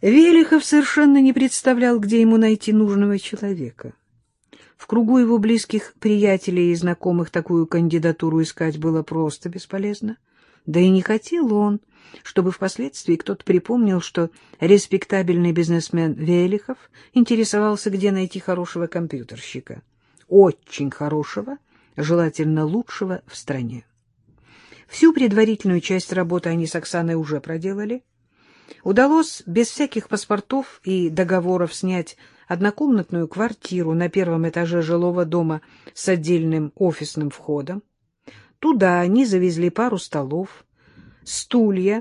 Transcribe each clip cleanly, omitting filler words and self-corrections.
Велихов совершенно не представлял, где ему найти нужного человека. В кругу его близких приятелей и знакомых такую кандидатуру искать было просто бесполезно. Да и не хотел он, чтобы впоследствии кто-то припомнил, что респектабельный бизнесмен Велихов интересовался, где найти хорошего компьютерщика. Очень хорошего, желательно лучшего в стране. Всю предварительную часть работы они с Оксаной уже проделали. Удалось без всяких паспортов и договоров снять однокомнатную квартиру на первом этаже жилого дома с отдельным офисным входом. Туда они завезли пару столов, стулья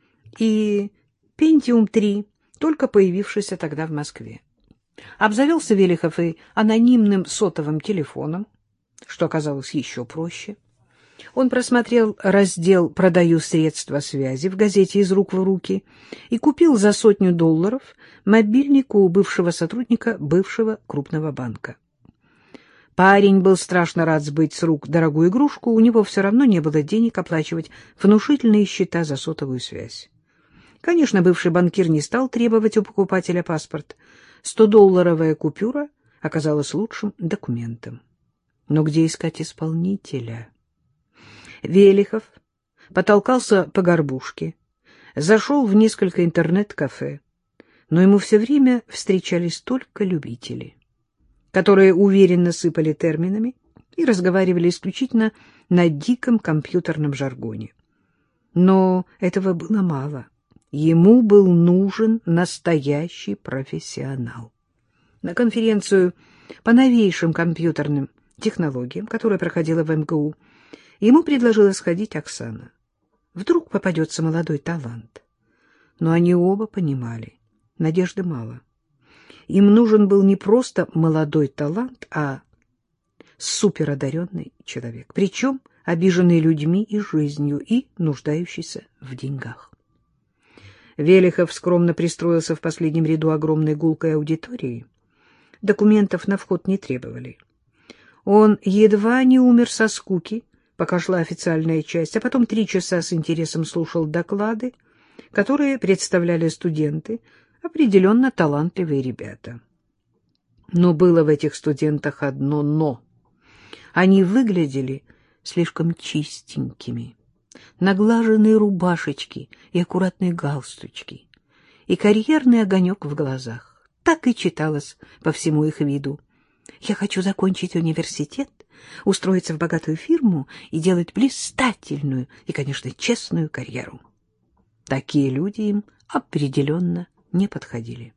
и Pentium-3, только появившийся тогда в Москве. Обзавелся Велихов и анонимным сотовым телефоном, что оказалось еще проще. Он просмотрел раздел «Продаю средства связи» в газете «Из рук в руки» и купил за $100 мобильник у бывшего сотрудника бывшего крупного банка. Парень был страшно рад сбыть с рук дорогую игрушку, у него все равно не было денег оплачивать внушительные счета за сотовую связь. Конечно, бывший банкир не стал требовать у покупателя паспорт. $100 купюра оказалась лучшим документом. Но где искать исполнителя? Велихов потолкался по горбушке, зашел в несколько интернет-кафе, но ему все время встречались только любители, которые уверенно сыпали терминами и разговаривали исключительно на диком компьютерном жаргоне. Но этого было мало. Ему был нужен настоящий профессионал. На конференцию по новейшим компьютерным технологиям, которая проходила в МГУ, ему предложила сходить Оксана. Вдруг попадется молодой талант. Но они оба понимали, надежды мало. Им нужен был не просто молодой талант, а суперодаренный человек, причем обиженный людьми и жизнью, и нуждающийся в деньгах. Велихов скромно пристроился в последнем ряду огромной гулкой аудитории. Документов на вход не требовали. Он едва не умер со скуки, пока шла официальная часть, а потом 3 часа с интересом слушал доклады, которые представляли студенты, определенно талантливые ребята. Но было в этих студентах одно «но». Они выглядели слишком чистенькими. Наглаженные рубашечки и аккуратные галстучки, и карьерный огонек в глазах. Так и читалось по всему их виду. «Я хочу закончить университет, устроиться в богатую фирму и делать блистательную и, конечно, честную карьеру». Такие люди им определенно не подходили.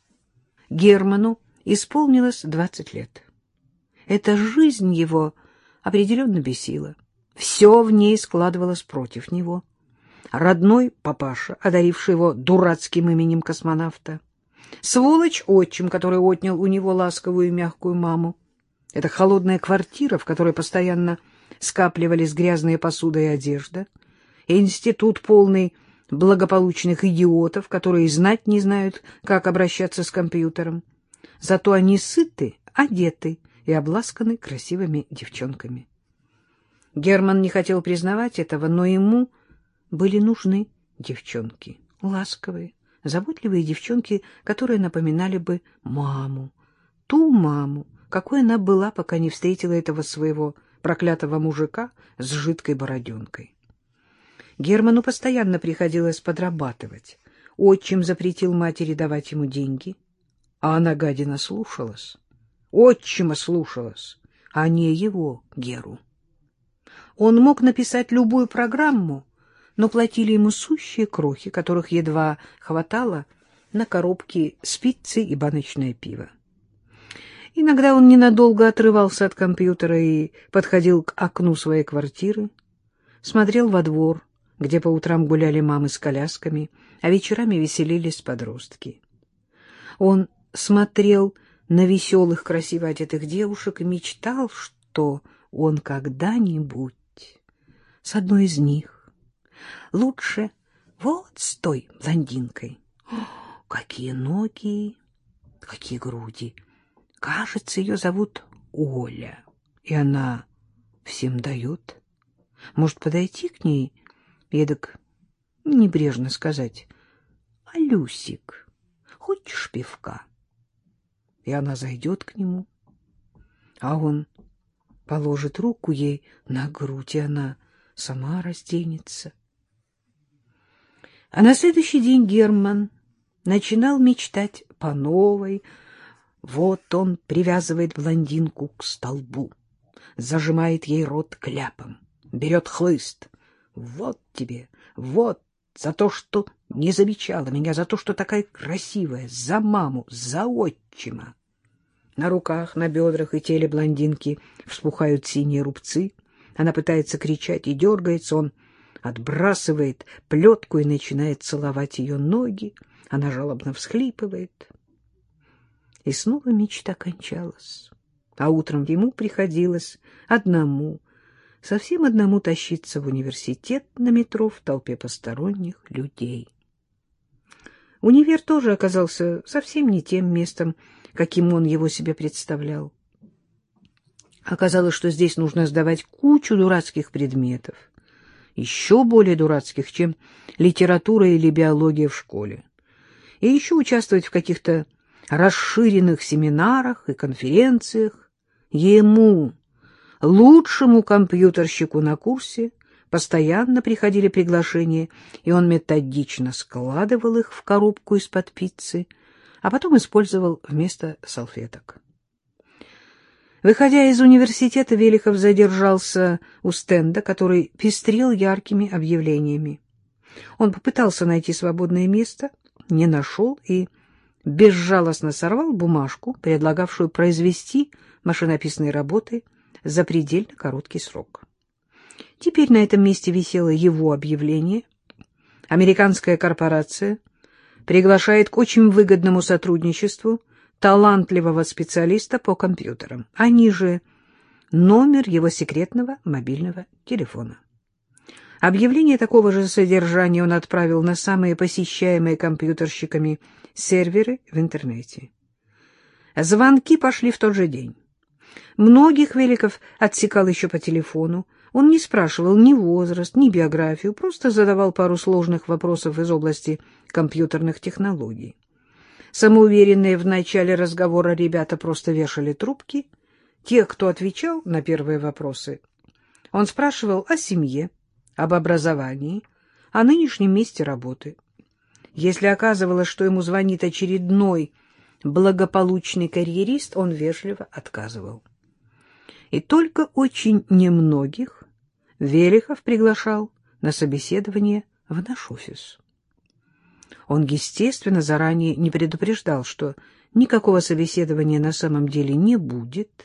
Герману исполнилось 20 лет. Эта жизнь его определенно бесила. Все в ней складывалось против него. Родной папаша, одаривший его дурацким именем космонавта. Сволочь-отчим, который отнял у него ласковую и мягкую маму. Это холодная квартира, в которой постоянно скапливались грязные посуда и одежда. Институт, полный благополучных идиотов, которые знать не знают, как обращаться с компьютером. Зато они сыты, одеты и обласканы красивыми девчонками. Герман не хотел признавать этого, но ему были нужны девчонки, ласковые, заботливые девчонки, которые напоминали бы маму, ту маму, какой она была, пока не встретила этого своего проклятого мужика с жидкой бороденкой. Герману постоянно приходилось подрабатывать. Отчим запретил матери давать ему деньги, а она, гадина, слушалась. Отчима слушалась, а не его, Геру. Он мог написать любую программу, но платили ему сущие крохи, которых едва хватало на коробки с пиццей и баночное пиво. Иногда он ненадолго отрывался от компьютера и подходил к окну своей квартиры, смотрел во двор, где по утрам гуляли мамы с колясками, а вечерами веселились подростки. Он смотрел на веселых, красиво одетых девушек и мечтал, что он когда-нибудь с одной из них, лучше вот с той блондинкой. Какие ноги, какие груди! Кажется, ее зовут Оля, и она всем дает. Может, подойти к ней и эдак небрежно сказать: «А, Люсик, хочешь пивка?» И она зайдет к нему, а он положит руку ей на грудь, и она сама разденется. А на следующий день Герман начинал мечтать по новой. Вот он привязывает блондинку к столбу, зажимает ей рот кляпом, берет хлыст. «Вот тебе, вот, за то, что не замечала меня, за то, что такая красивая, за маму, за отчима». На руках, на бедрах и теле блондинки вспухают синие рубцы. Она пытается кричать и дергается. Он отбрасывает плетку и начинает целовать ее ноги. Она жалобно всхлипывает. И снова мечта кончалась. А утром ему приходилось одному, совсем одному тащиться в университет на метро в толпе посторонних людей. Универ тоже оказался совсем не тем местом, каким он его себе представлял. Оказалось, что здесь нужно сдавать кучу дурацких предметов, еще более дурацких, чем литература или биология в школе, и еще участвовать в каких-то расширенных семинарах и конференциях. Ему, лучшему компьютерщику на курсе, постоянно приходили приглашения, и он методично складывал их в коробку из-под пиццы, а потом использовал вместо салфеток. Выходя из университета, Велихов задержался у стенда, который пестрел яркими объявлениями. Он попытался найти свободное место, не нашел и безжалостно сорвал бумажку, предлагавшую произвести машинописные работы за предельно короткий срок. Теперь на этом месте висело его объявление. Американская корпорация приглашает к очень выгодному сотрудничеству талантливого специалиста по компьютерам, а ниже номер его секретного мобильного телефона. Объявление такого же содержания он отправил на самые посещаемые компьютерщиками серверы в интернете. Звонки пошли в тот же день. Многих Велихов отсекал еще по телефону. Он не спрашивал ни возраст, ни биографию, просто задавал пару сложных вопросов из области компьютерных технологий. Самоуверенные в начале разговора ребята просто вешали трубки. Те, кто отвечал на первые вопросы, он спрашивал о семье, об образовании, о нынешнем месте работы. Если оказывалось, что ему звонит очередной благополучный карьерист, он вежливо отказывал. И только очень немногих Велихов приглашал на собеседование в наш офис. Он, естественно, заранее не предупреждал, что никакого собеседования на самом деле не будет.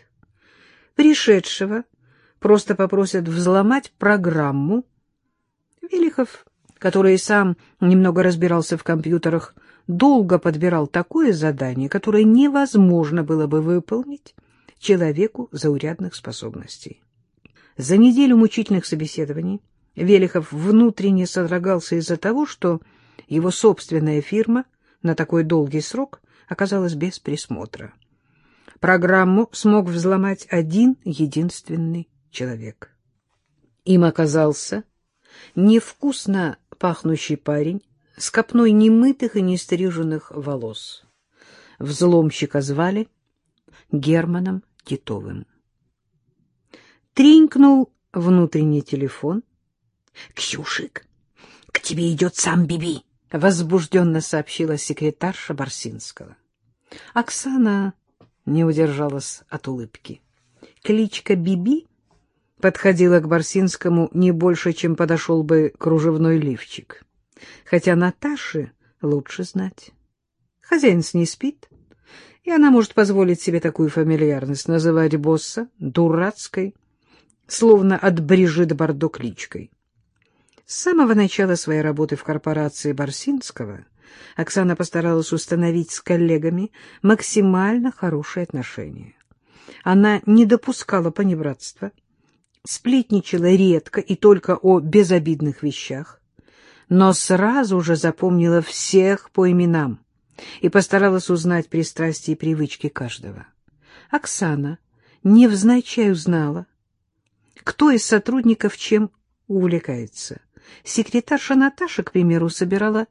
Пришедшего просто попросят взломать программу. Велихов, который сам немного разбирался в компьютерах, долго подбирал такое задание, которое невозможно было бы выполнить человеку заурядных способностей. За неделю мучительных собеседований Велихов внутренне содрогался из-за того, что его собственная фирма на такой долгий срок оказалась без присмотра. Программу смог взломать один единственный человек. Им оказался невкусно пахнущий парень с копной немытых и нестриженных волос. Взломщика звали Германом Титовым. Тренькнул внутренний телефон. — Ксюшик, к тебе идет сам Биби, — возбужденно сообщила секретарша Барсинского. Оксана не удержалась от улыбки. Кличка Биби подходила к Барсинскому не больше, чем подошел бы кружевной лифчик. Хотя Наташе лучше знать. Хозяин с ней спит, и она может позволить себе такую фамильярность называть босса дурацкой, словно от Брижит Бардо кличкой. С самого начала своей работы в корпорации Барсинского Оксана постаралась установить с коллегами максимально хорошие отношения. Она не допускала понебратства, сплетничала редко и только о безобидных вещах, но сразу же запомнила всех по именам и постаралась узнать пристрастия и привычки каждого. Оксана невзначай узнала, кто из сотрудников чем увлекается. Секретарша Наташа, к примеру, собирала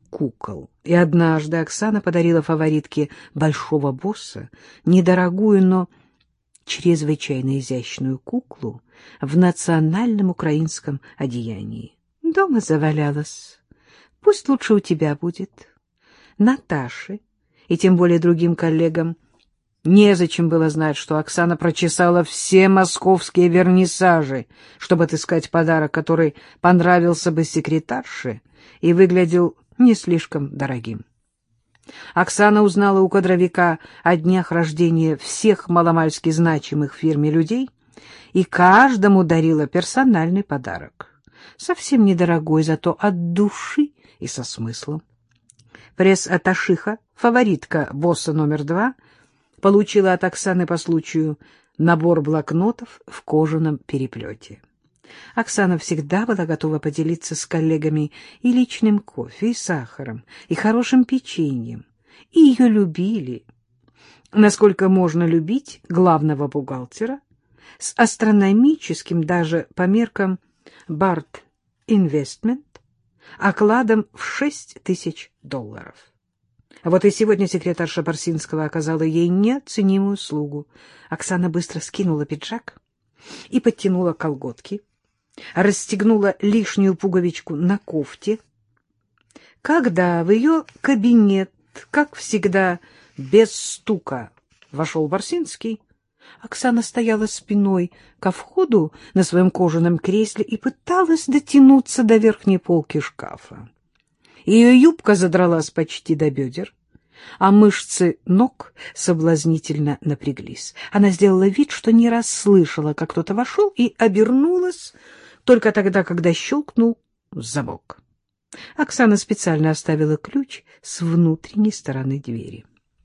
кукол. И однажды Оксана подарила фаворитке большого босса недорогую, но чрезвычайно изящную куклу в национальном украинском одеянии. Дома завалялась. Пусть лучше у тебя будет. Наташе и тем более другим коллегам незачем было знать, что Оксана прочесала все московские вернисажи, чтобы отыскать подарок, который понравился бы секретарше и выглядел не слишком дорогим. Оксана узнала у кадровика о днях рождения всех маломальски значимых в фирме людей и каждому дарила персональный подарок. Совсем недорогой, зато от души и со смыслом. Пресс-атташиха, фаворитка босса номер 2, получила от Оксаны по случаю набор блокнотов в кожаном переплете. Оксана всегда была готова поделиться с коллегами и личным кофе, и сахаром, и хорошим печеньем. И ее любили. Насколько можно любить главного бухгалтера с астрономическим даже по меркам Барт Инвестмент окладом в $6000. Вот и сегодня секретарша Барсинского оказала ей неоценимую услугу. Оксана быстро скинула пиджак и подтянула колготки, расстегнула лишнюю пуговичку на кофте. Когда в ее кабинет, как всегда, без стука вошел Барсинский, Оксана стояла спиной ко входу на своем кожаном кресле и пыталась дотянуться до верхней полки шкафа. Ее юбка задралась почти до бедер, а мышцы ног соблазнительно напряглись. Она сделала вид, что не расслышала, как кто-то вошел, и обернулась только тогда, когда щелкнул замок. Оксана специально оставила ключ с внутренней стороны двери.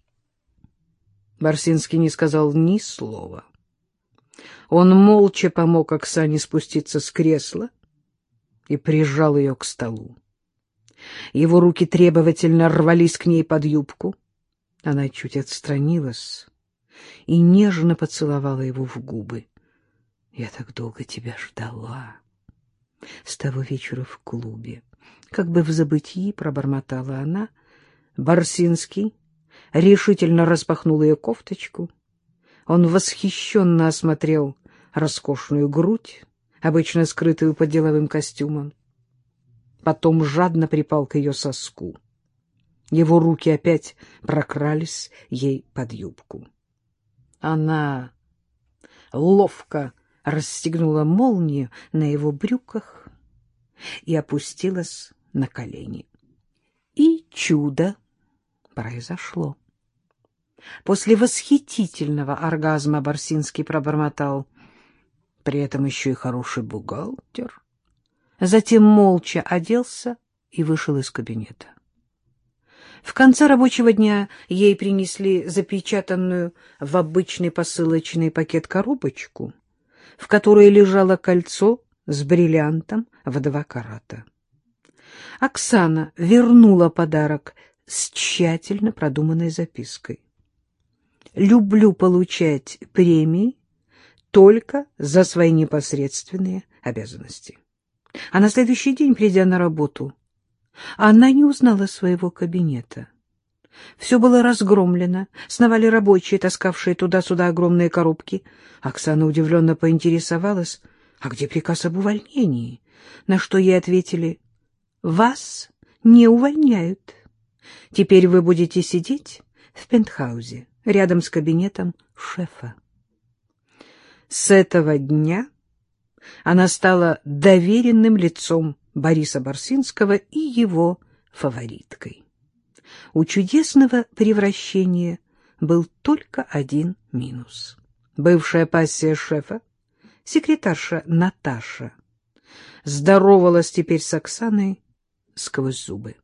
Барсинский не сказал ни слова. Он молча помог Оксане спуститься с кресла и прижал ее к столу. Его руки требовательно рвались к ней под юбку. Она чуть отстранилась и нежно поцеловала его в губы. — Я так долго тебя ждала. С того вечера в клубе. Как бы в забытии пробормотала она. Барсинский решительно распахнул ее кофточку. Он восхищенно осмотрел роскошную грудь, обычно скрытую под деловым костюмом. Потом жадно припал к ее соску. Его руки опять прокрались ей под юбку. Она ловко расстегнула молнию на его брюках и опустилась на колени. И чудо произошло. После восхитительного оргазма Барсинский пробормотал: при этом еще и хороший бухгалтер. Затем молча оделся и вышел из кабинета. В конце рабочего дня ей принесли запечатанную в обычный посылочный пакет коробочку, в которой лежало кольцо с бриллиантом в 2 карата. Оксана вернула подарок с тщательно продуманной запиской: «Люблю получать премии только за свои непосредственные обязанности». А на следующий день, придя на работу, она не узнала своего кабинета. Все было разгромлено, сновали рабочие, таскавшие туда-сюда огромные коробки. Оксана удивленно поинтересовалась: а где приказ об увольнении? На что ей ответили: вас не увольняют. Теперь вы будете сидеть в пентхаузе, рядом с кабинетом шефа. С этого дня она стала доверенным лицом Бориса Барсинского и его фавориткой. У чудесного превращения был только один минус. Бывшая пассия шефа, секретарша Наташа, здоровалась теперь с Оксаной сквозь зубы.